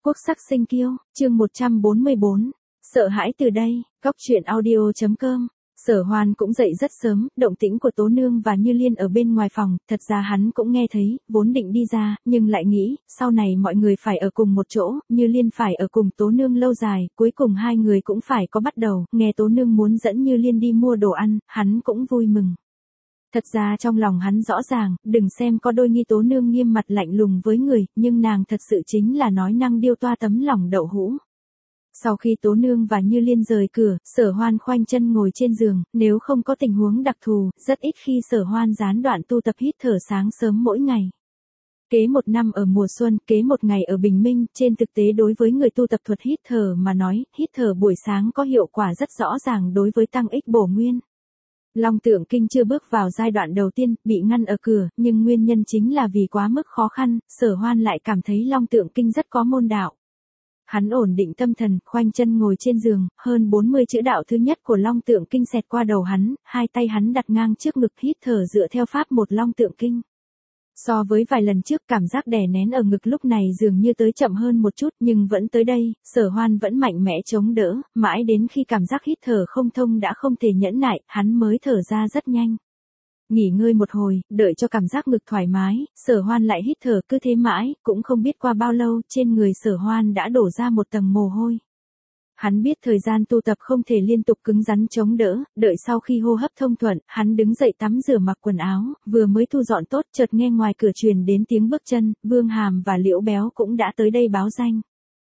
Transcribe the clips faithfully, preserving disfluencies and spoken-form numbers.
Quốc sắc sinh kiêu, chương một trăm bốn mươi bốn, sợ hãi từ đây, góc truyện audio chấm com. Sở Hoan cũng dậy rất sớm, động tĩnh của Tố Nương và Như Liên ở bên ngoài phòng, thật ra hắn cũng nghe thấy, vốn định đi ra, nhưng lại nghĩ, sau này mọi người phải ở cùng một chỗ, Như Liên phải ở cùng Tố Nương lâu dài, cuối cùng hai người cũng phải có bắt đầu, nghe Tố Nương muốn dẫn Như Liên đi mua đồ ăn, hắn cũng vui mừng. Thật ra trong lòng hắn rõ ràng, đừng xem có đôi nghi Tố Nương nghiêm mặt lạnh lùng với người, nhưng nàng thật sự chính là nói năng điêu toa tấm lòng đậu hũ. Sau khi Tố Nương và Như Liên rời cửa, Sở Hoan khoanh chân ngồi trên giường, nếu không có tình huống đặc thù, rất ít khi Sở Hoan gián đoạn tu tập hít thở sáng sớm mỗi ngày. Kế một năm ở mùa xuân, kế một ngày ở bình minh, trên thực tế đối với người tu tập thuật hít thở mà nói, hít thở buổi sáng có hiệu quả rất rõ ràng đối với tăng ích bổ nguyên. Long Tượng Kinh chưa bước vào giai đoạn đầu tiên, bị ngăn ở cửa, nhưng nguyên nhân chính là vì quá mức khó khăn, Sở Hoan lại cảm thấy Long Tượng Kinh rất có môn đạo. Hắn ổn định tâm thần, khoanh chân ngồi trên giường, hơn bốn mươi chữ đạo thứ nhất của Long Tượng Kinh xẹt qua đầu hắn, hai tay hắn đặt ngang trước ngực hít thở dựa theo pháp một Long Tượng Kinh. So với vài lần trước cảm giác đè nén ở ngực lúc này dường như tới chậm hơn một chút nhưng vẫn tới đây, Sở Hoan vẫn mạnh mẽ chống đỡ, mãi đến khi cảm giác hít thở không thông đã không thể nhẫn nại, hắn mới thở ra rất nhanh. Nghỉ ngơi một hồi, đợi cho cảm giác ngực thoải mái, Sở Hoan lại hít thở cứ thế mãi, cũng không biết qua bao lâu, trên người Sở Hoan đã đổ ra một tầng mồ hôi. Hắn biết thời gian tu tập không thể liên tục cứng rắn chống đỡ, đợi sau khi hô hấp thông thuận, hắn đứng dậy tắm rửa mặc quần áo, vừa mới thu dọn tốt chợt nghe ngoài cửa truyền đến tiếng bước chân, Vương Hàm và Liễu Béo cũng đã tới đây báo danh.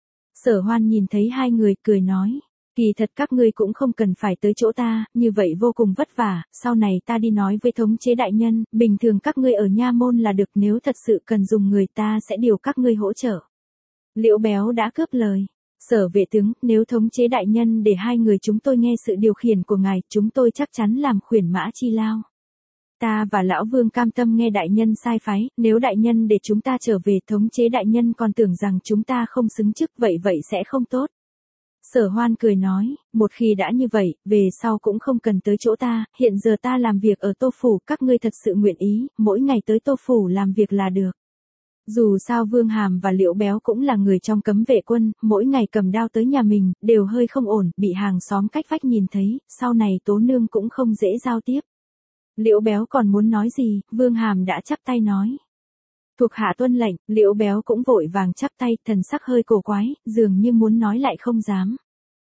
Sở Hoan nhìn thấy hai người cười nói. Kỳ thật các ngươi cũng không cần phải tới chỗ ta, như vậy vô cùng vất vả, sau này ta đi nói với thống chế đại nhân, bình thường các ngươi ở nha môn là được, nếu thật sự cần dùng người ta sẽ điều các ngươi hỗ trợ. Liễu Béo đã cướp lời. Sở vệ tướng, nếu thống chế đại nhân để hai người chúng tôi nghe sự điều khiển của ngài, chúng tôi chắc chắn làm khuyển mã chi lao. Ta và lão Vương cam tâm nghe đại nhân sai phái, nếu đại nhân để chúng ta trở về, thống chế đại nhân còn tưởng rằng chúng ta không xứng chức, vậy vậy sẽ không tốt. Sở Hoan cười nói, một khi đã như vậy, về sau cũng không cần tới chỗ ta, hiện giờ ta làm việc ở Tô Phủ, các ngươi thật sự nguyện ý, mỗi ngày tới Tô Phủ làm việc là được. Dù sao Vương Hàm và Liễu Béo cũng là người trong cấm vệ quân, mỗi ngày cầm đao tới nhà mình, đều hơi không ổn, bị hàng xóm cách vách nhìn thấy, sau này Tố Nương cũng không dễ giao tiếp. Liễu Béo còn muốn nói gì, Vương Hàm đã chắp tay nói. Thuộc hạ tuân lệnh, Liễu Béo cũng vội vàng chắp tay, thần sắc hơi cổ quái, dường như muốn nói lại không dám.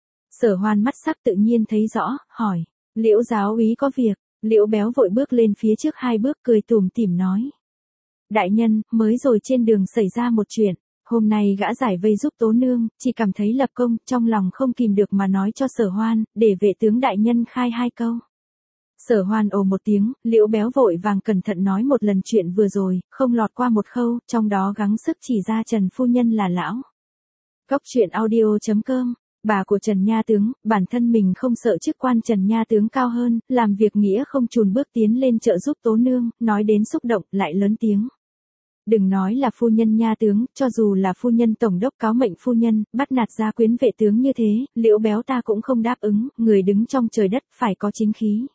Sở Hoan mắt sắc tự nhiên thấy rõ, hỏi, Liễu giáo úy có việc, Liễu Béo vội bước lên phía trước hai bước cười tủm tỉm nói. Đại nhân, mới rồi trên đường xảy ra một chuyện, hôm nay gã giải vây giúp Tố Nương, chỉ cảm thấy lập công, trong lòng không kìm được mà nói cho Sở Hoan, để vệ tướng đại nhân khai hai câu. Sở Hoan ồ một tiếng, Liễu Béo vội vàng cẩn thận nói một lần chuyện vừa rồi, không lọt qua một khâu, trong đó gắng sức chỉ ra Trần phu nhân là lão. Góc truyện audio chấm com. Bà của Trần Nha Tướng, bản thân mình không sợ chức quan Trần Nha Tướng cao hơn, làm việc nghĩa không chùn bước tiến lên trợ giúp Tố Nương, nói đến xúc động, lại lớn tiếng. Đừng nói là phu nhân Nha Tướng, cho dù là phu nhân tổng đốc cáo mệnh phu nhân, bắt nạt gia quyến vệ tướng như thế, Liễu Béo ta cũng không đáp ứng, người đứng trong trời đất phải có chính khí.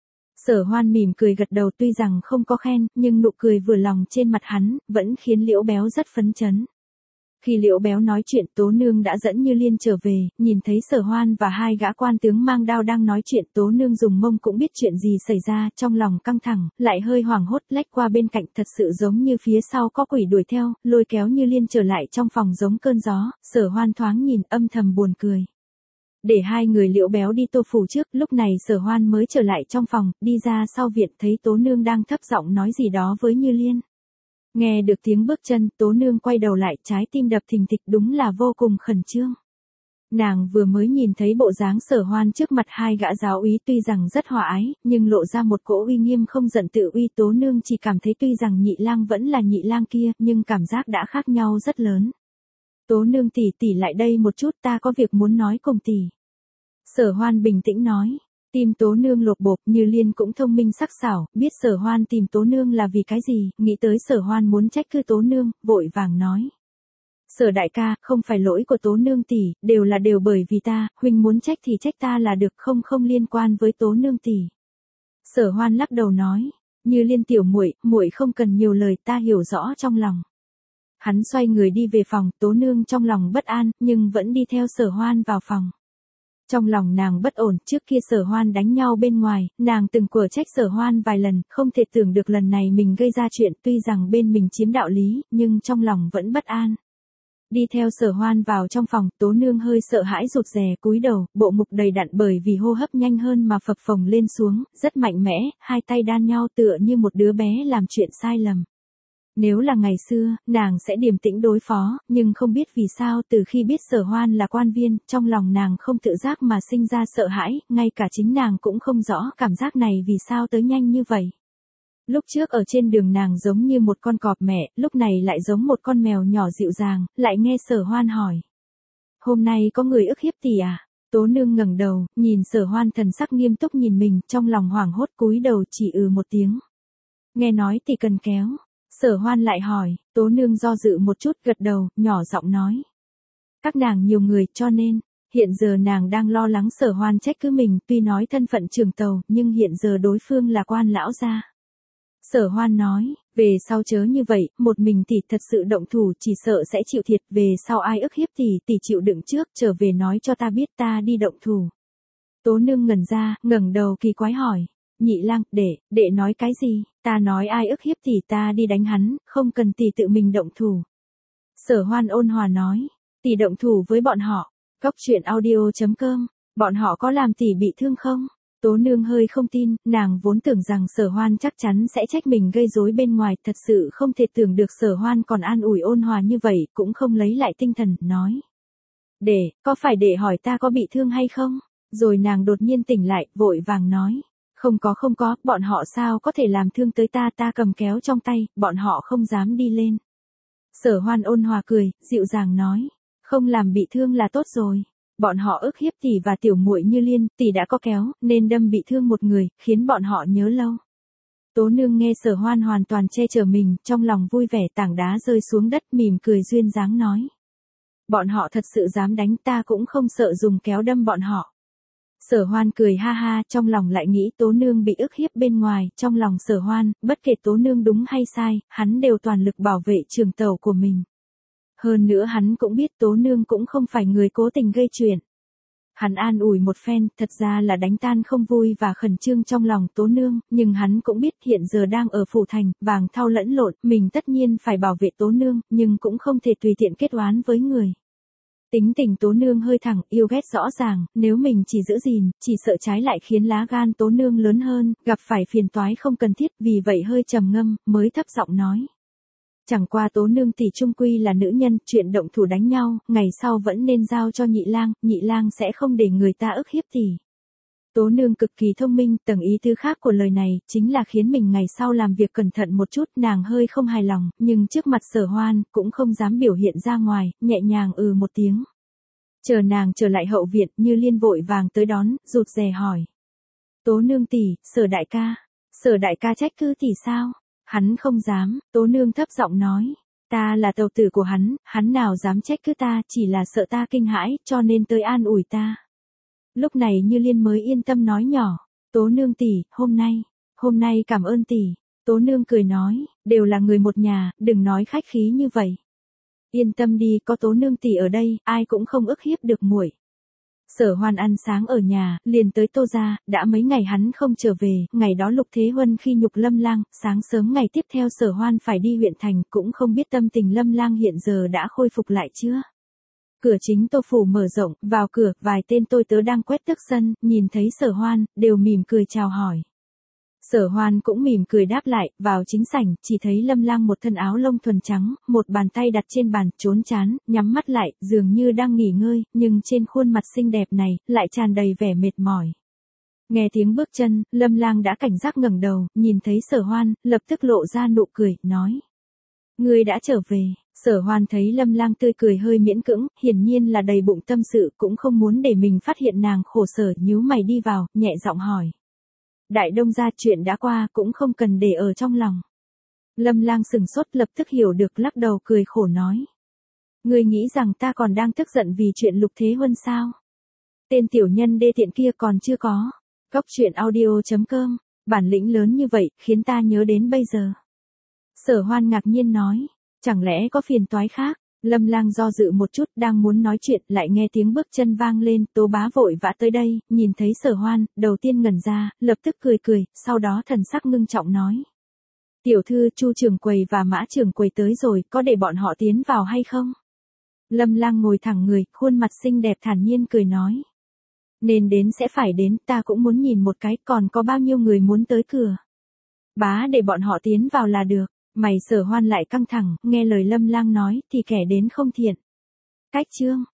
Sở Hoan mỉm cười gật đầu, tuy rằng không có khen, nhưng nụ cười vừa lòng trên mặt hắn, vẫn khiến Liễu Béo rất phấn chấn. Khi Liễu Béo nói chuyện, Tố Nương đã dẫn Như Liên trở về, nhìn thấy Sở Hoan và hai gã quan tướng mang đao đang nói chuyện, Tố Nương dùng mông cũng biết chuyện gì xảy ra, trong lòng căng thẳng, lại hơi hoảng hốt lách qua bên cạnh, thật sự giống như phía sau có quỷ đuổi theo, lôi kéo Như Liên trở lại trong phòng giống cơn gió. Sở Hoan thoáng nhìn âm thầm buồn cười. Để hai người Liễu Béo đi Tô Phủ trước, lúc này Sở Hoan mới trở lại trong phòng, đi ra sau viện thấy Tố Nương đang thấp giọng nói gì đó với Như Liên. Nghe được tiếng bước chân, Tố Nương quay đầu lại, trái tim đập thình thịch, đúng là vô cùng khẩn trương. Nàng vừa mới nhìn thấy bộ dáng Sở Hoan trước mặt hai gã giáo úy, tuy rằng rất hòa ái, nhưng lộ ra một cỗ uy nghiêm không giận tự uy. Tố Nương chỉ cảm thấy tuy rằng Nhị Lang vẫn là Nhị Lang kia, nhưng cảm giác đã khác nhau rất lớn. Tố Nương tỷ tỷ lại đây một chút, ta có việc muốn nói cùng tỷ. Sở Hoan bình tĩnh nói. Tim Tố Nương lột bột, Như Liên cũng thông minh sắc sảo, biết Sở Hoan tìm Tố Nương là vì cái gì, nghĩ tới Sở Hoan muốn trách cứ Tố Nương, vội vàng nói. Sở đại ca, không phải lỗi của Tố Nương tỷ, đều là đều bởi vì ta, huynh muốn trách thì trách ta là được, không không liên quan với Tố Nương tỷ. Sở Hoan lắc đầu nói, Như Liên tiểu muội, muội không cần nhiều lời, ta hiểu rõ trong lòng. Hắn xoay người đi về phòng, Tố Nương trong lòng bất an, nhưng vẫn đi theo Sở Hoan vào phòng. Trong lòng nàng bất ổn, trước kia Sở Hoan đánh nhau bên ngoài, nàng từng quở trách Sở Hoan vài lần, không thể tưởng được lần này mình gây ra chuyện, tuy rằng bên mình chiếm đạo lý, nhưng trong lòng vẫn bất an. Đi theo Sở Hoan vào trong phòng, Tố Nương hơi sợ hãi rụt rè cúi đầu, bộ ngực đầy đặn bởi vì hô hấp nhanh hơn mà phập phồng lên xuống, rất mạnh mẽ, hai tay đan nhau tựa như một đứa bé làm chuyện sai lầm. Nếu là ngày xưa, nàng sẽ điềm tĩnh đối phó, nhưng không biết vì sao từ khi biết Sở Hoan là quan viên, trong lòng nàng không tự giác mà sinh ra sợ hãi, ngay cả chính nàng cũng không rõ cảm giác này vì sao tới nhanh như vậy. Lúc trước ở trên đường nàng giống như một con cọp mẹ, lúc này lại giống một con mèo nhỏ dịu dàng, lại nghe Sở Hoan hỏi. Hôm nay có người ức hiếp tỷ à? Tố Nương ngẩng đầu, nhìn Sở Hoan thần sắc nghiêm túc nhìn mình, trong lòng hoảng hốt cúi đầu chỉ ừ một tiếng. Nghe nói tỷ cần kéo. Sở Hoan lại hỏi, Tố Nương do dự một chút gật đầu, nhỏ giọng nói. Các nàng nhiều người cho nên, hiện giờ nàng đang lo lắng Sở Hoan trách cứ mình, tuy nói thân phận trưởng tàu, nhưng hiện giờ đối phương là quan lão gia. Sở Hoan nói, về sau chớ như vậy, một mình tỷ thật sự động thủ chỉ sợ sẽ chịu thiệt, về sau ai ức hiếp tỷ, tỷ chịu đựng trước, trở về nói cho ta biết ta đi động thủ. Tố Nương ngẩn ra, ngẩng đầu kỳ quái hỏi, Nhị Lang, đệ, đệ nói cái gì, ta nói ai ức hiếp tỷ ta đi đánh hắn, không cần tỷ tự mình động thủ. Sở Hoan ôn hòa nói, tỷ động thủ với bọn họ, Cóc truyện audio chấm com, bọn họ có làm tỷ bị thương không? Tố Nương hơi không tin, nàng vốn tưởng rằng Sở Hoan chắc chắn sẽ trách mình gây rối bên ngoài, thật sự không thể tưởng được Sở Hoan còn an ủi ôn hòa như vậy, cũng không lấy lại tinh thần, nói. Để, có phải để hỏi ta có bị thương hay không? Rồi nàng đột nhiên tỉnh lại, vội vàng nói. Không có không có, bọn họ sao có thể làm thương tới ta, ta cầm kéo trong tay, bọn họ không dám đi lên. Sở Hoan ôn hòa cười, dịu dàng nói. Không làm bị thương là tốt rồi. Bọn họ ức hiếp tỷ và tiểu muội Như Liên, tỷ đã có kéo, nên đâm bị thương một người, khiến bọn họ nhớ lâu. Tố Nương nghe Sở Hoan hoàn toàn che chở mình, trong lòng vui vẻ, tảng đá rơi xuống đất, mỉm cười duyên dáng nói. Bọn họ thật sự dám đánh, ta cũng không sợ dùng kéo đâm bọn họ. Sở Hoan cười ha ha, trong lòng lại nghĩ Tố Nương bị ức hiếp bên ngoài, trong lòng Sở Hoan, bất kể Tố Nương đúng hay sai, hắn đều toàn lực bảo vệ trường tàu của mình. Hơn nữa hắn cũng biết Tố Nương cũng không phải người cố tình gây chuyện. Hắn an ủi một phen, thật ra là đánh tan không vui và khẩn trương trong lòng Tố Nương, nhưng hắn cũng biết hiện giờ đang ở phủ thành, vàng thau lẫn lộn, mình tất nhiên phải bảo vệ Tố Nương, nhưng cũng không thể tùy tiện kết oán với người. Tính tình Tố Nương hơi thẳng, yêu ghét rõ ràng, nếu mình chỉ giữ gìn, chỉ sợ trái lại khiến lá gan Tố Nương lớn hơn, gặp phải phiền toái không cần thiết, vì vậy hơi trầm ngâm, mới thấp giọng nói. Chẳng qua Tố Nương tỷ trung quy là nữ nhân, chuyện động thủ đánh nhau, ngày sau vẫn nên giao cho Nhị Lang, Nhị Lang sẽ không để người ta ức hiếp tỷ. Tố Nương cực kỳ thông minh, tầng ý tứ khác của lời này, chính là khiến mình ngày sau làm việc cẩn thận một chút, nàng hơi không hài lòng, nhưng trước mặt Sở Hoan, cũng không dám biểu hiện ra ngoài, nhẹ nhàng ừ một tiếng. Chờ nàng trở lại hậu viện, Như Liên vội vàng tới đón, rụt rè hỏi. Tố Nương tỷ, Sở đại ca, Sở đại ca trách cứ tỷ sao? Hắn không dám, Tố Nương thấp giọng nói. Ta là tàu tử của hắn, hắn nào dám trách cứ ta, chỉ là sợ ta kinh hãi, cho nên tới an ủi ta. Lúc này Như Liên mới yên tâm nói nhỏ, Tố Nương tỷ, hôm nay, hôm nay cảm ơn tỷ. Tố Nương cười nói, đều là người một nhà, đừng nói khách khí như vậy. Yên tâm đi, có Tố Nương tỷ ở đây, ai cũng không ức hiếp được muội. Sở Hoan ăn sáng ở nhà, liền tới Tô gia, đã mấy ngày hắn không trở về, ngày đó Lục Thế Huân khi nhục Lâm Lang, sáng sớm ngày tiếp theo Sở Hoan phải đi huyện thành, cũng không biết tâm tình Lâm Lang hiện giờ đã khôi phục lại chưa. Cửa chính Tô phủ mở rộng, vào cửa, vài tên tôi tớ đang quét tước sân, nhìn thấy Sở Hoan, đều mỉm cười chào hỏi. Sở Hoan cũng mỉm cười đáp lại, vào chính sảnh, chỉ thấy Lâm Lang một thân áo lông thuần trắng, một bàn tay đặt trên bàn, trốn trán, nhắm mắt lại, dường như đang nghỉ ngơi, nhưng trên khuôn mặt xinh đẹp này, lại tràn đầy vẻ mệt mỏi. Nghe tiếng bước chân, Lâm Lang đã cảnh giác ngẩng đầu, nhìn thấy Sở Hoan, lập tức lộ ra nụ cười, nói. Ngươi đã trở về. Sở Hoan thấy Lâm Lang tươi cười hơi miễn cưỡng, hiển nhiên là đầy bụng tâm sự, cũng không muốn để mình phát hiện nàng khổ sở, nhíu mày đi vào, nhẹ giọng hỏi. Đại Đông gia chuyện đã qua, cũng không cần để ở trong lòng. Lâm Lang sừng sốt, lập tức hiểu được, lắc đầu cười khổ nói. Ngươi nghĩ rằng ta còn đang tức giận vì chuyện Lục Thế Huân sao? Tên tiểu nhân đê tiện kia còn chưa có. Cóc truyện audio chấm com, bản lĩnh lớn như vậy, khiến ta nhớ đến bây giờ. Sở Hoan ngạc nhiên nói. Chẳng lẽ có phiền toái khác? Lâm Lang do dự một chút, đang muốn nói chuyện, lại nghe tiếng bước chân vang lên, Tố Bá vội vã tới đây, nhìn thấy Sở Hoan, đầu tiên ngẩn ra, lập tức cười cười, sau đó thần sắc ngưng trọng nói. Tiểu thư, Chu trưởng quầy và Mã trưởng quầy tới rồi, có để bọn họ tiến vào hay không? Lâm Lang ngồi thẳng người, khuôn mặt xinh đẹp thản nhiên cười nói. Nên đến sẽ phải đến, ta cũng muốn nhìn một cái, còn có bao nhiêu người muốn tới cửa. Bá để bọn họ tiến vào là được. Mày Sở Hoan lại căng thẳng, nghe lời Lâm Lang nói, thì kẻ đến không thiện. Cách chương.